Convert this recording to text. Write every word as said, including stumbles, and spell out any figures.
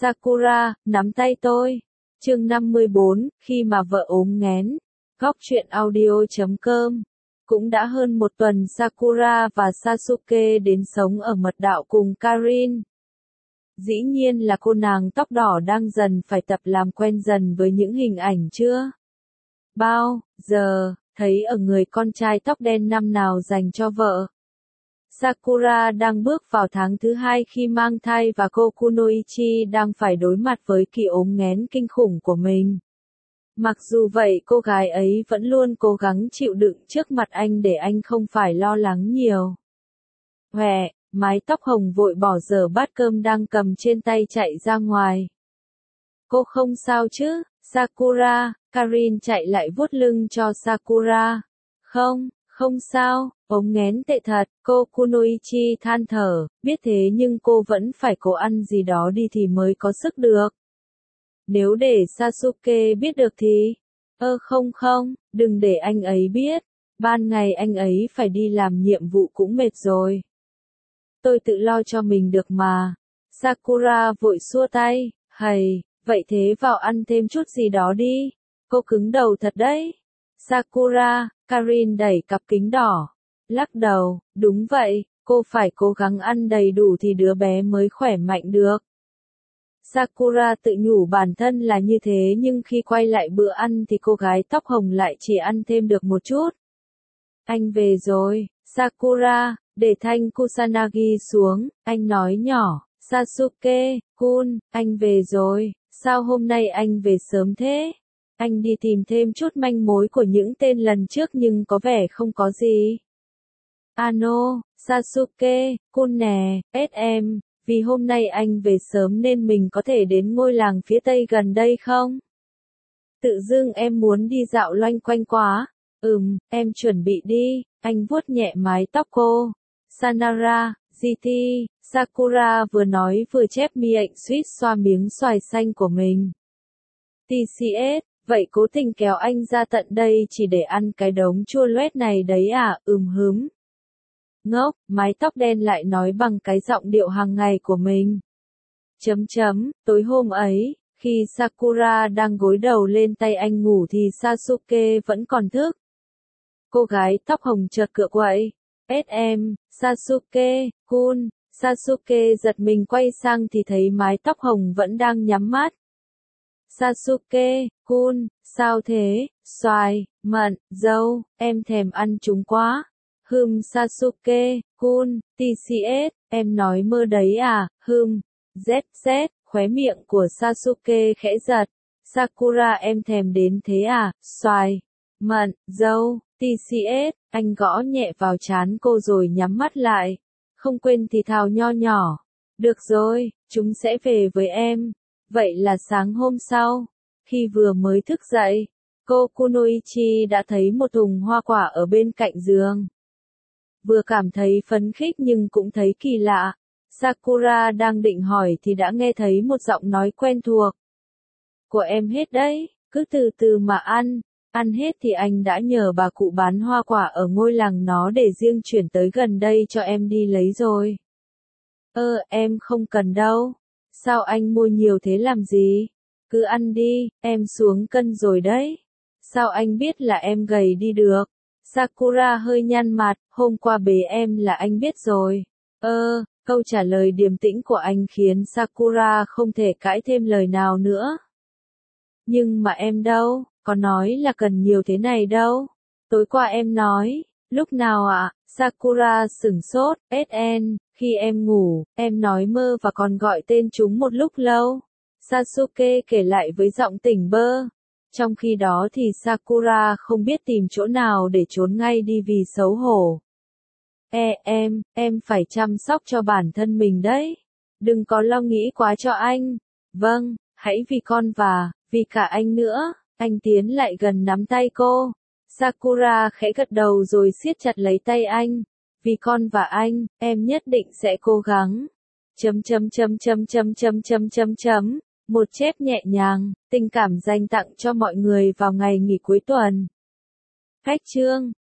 Sakura, nắm tay tôi. Chương năm mươi bốn, khi mà vợ ốm nghén. Góc truyện audio chấm com. Cũng đã hơn một tuần Sakura và Sasuke đến sống ở mật đạo cùng Karin. Dĩ nhiên là cô nàng tóc đỏ đang dần phải tập làm quen dần với những hình ảnh chưa bao giờ thấy ở người con trai tóc đen năm nào dành cho vợ. Sakura đang bước vào tháng thứ hai khi mang thai và cô Kunoichi đang phải đối mặt với kỳ ốm nghén kinh khủng của mình. Mặc dù vậy cô gái ấy vẫn luôn cố gắng chịu đựng trước mặt anh để anh không phải lo lắng nhiều. Hòe, mái tóc hồng vội bỏ dở bát cơm đang cầm trên tay chạy ra ngoài. Cô không sao chứ, Sakura, Karin chạy lại vuốt lưng cho Sakura. Không, không sao, ốm nghén tệ thật, cô Kunoichi than thở, biết thế nhưng cô vẫn phải cố ăn gì đó đi thì mới có sức được. Nếu để Sasuke biết được thì... Ơ không không, đừng để anh ấy biết, ban ngày anh ấy phải đi làm nhiệm vụ cũng mệt rồi. Tôi tự lo cho mình được mà. Sakura vội xua tay, hầy, vậy thế vào ăn thêm chút gì đó đi. Cô cứng đầu thật đấy. Sakura, Karin đẩy cặp kính đỏ. Lắc đầu, đúng vậy, cô phải cố gắng ăn đầy đủ thì đứa bé mới khỏe mạnh được. Sakura tự nhủ bản thân là như thế nhưng khi quay lại bữa ăn thì cô gái tóc hồng lại chỉ ăn thêm được một chút. Anh về rồi, Sakura, để thanh Kusanagi xuống, anh nói nhỏ, Sasuke-kun, anh về rồi, sao hôm nay anh về sớm thế? Anh đi tìm thêm chút manh mối của những tên lần trước nhưng có vẻ không có gì. Ano, Sasuke-kun nè, ét em, vì hôm nay anh về sớm nên mình có thể đến ngôi làng phía tây gần đây không? Tự dưng em muốn đi dạo loanh quanh quá. Ừm, em chuẩn bị đi, anh vuốt nhẹ mái tóc cô. Sanara, giê tê, Sakura vừa nói vừa chép miệng suýt xoa miếng xoài xanh của mình. tê xê ét, vậy cố tình kéo anh ra tận đây chỉ để ăn cái đống chua loét này đấy à, ừm hứm. Ngốc, mái tóc đen lại nói bằng cái giọng điệu hàng ngày của mình. Chấm chấm, tối hôm ấy, khi Sakura đang gối đầu lên tay anh ngủ thì Sasuke vẫn còn thức. Cô gái tóc hồng chợt cựa quậy. ét em, Sasuke-kun, Sasuke giật mình quay sang thì thấy mái tóc hồng vẫn đang nhắm mắt. Sasuke-kun, sao thế, xoài, mận, dâu, em thèm ăn chúng quá. Hừm Sasuke-kun, tê xê ét, em nói mơ đấy à, hừm, zét zét, khóe miệng của Sasuke khẽ giật. Sakura em thèm đến thế à, xoài, mận, dâu, tê xê ét, anh gõ nhẹ vào trán cô rồi nhắm mắt lại. Không quên thì thào nho nhỏ. Được rồi, chúng sẽ về với em. Vậy là sáng hôm sau, khi vừa mới thức dậy, cô Kunoichi đã thấy một thùng hoa quả ở bên cạnh giường. Vừa cảm thấy phấn khích nhưng cũng thấy kỳ lạ. Sakura đang định hỏi thì đã nghe thấy một giọng nói quen thuộc. Của em hết đấy, cứ từ từ mà ăn. Ăn hết thì anh đã nhờ bà cụ bán hoa quả ở ngôi làng nó để riêng chuyển tới gần đây cho em đi lấy rồi. Ơ, em không cần đâu. Sao anh mua nhiều thế làm gì? Cứ ăn đi, em xuống cân rồi đấy. Sao anh biết là em gầy đi được? Sakura hơi nhăn mặt, hôm qua bế em là anh biết rồi. Ơ, câu trả lời điềm tĩnh của anh khiến Sakura không thể cãi thêm lời nào nữa. Nhưng mà em đâu, có nói là cần nhiều thế này đâu. Tối qua em nói, lúc nào ạ? À? Sakura sửng sốt, ét en, khi em ngủ, em nói mơ và còn gọi tên chúng một lúc lâu. Sasuke kể lại với giọng tỉnh bơ. Trong khi đó thì Sakura không biết tìm chỗ nào để trốn ngay đi vì xấu hổ. Ê em, em phải chăm sóc cho bản thân mình đấy. Đừng có lo nghĩ quá cho anh. Vâng, hãy vì con và, vì cả anh nữa. Anh tiến lại gần nắm tay cô. Sakura khẽ gật đầu rồi siết chặt lấy tay anh. Vì con và anh, em nhất định sẽ cố gắng. Chấm chấm chấm chấm chấm chấm chấm chấm chấm. Một chép nhẹ nhàng, tình cảm dành tặng cho mọi người vào ngày nghỉ cuối tuần. Khách chương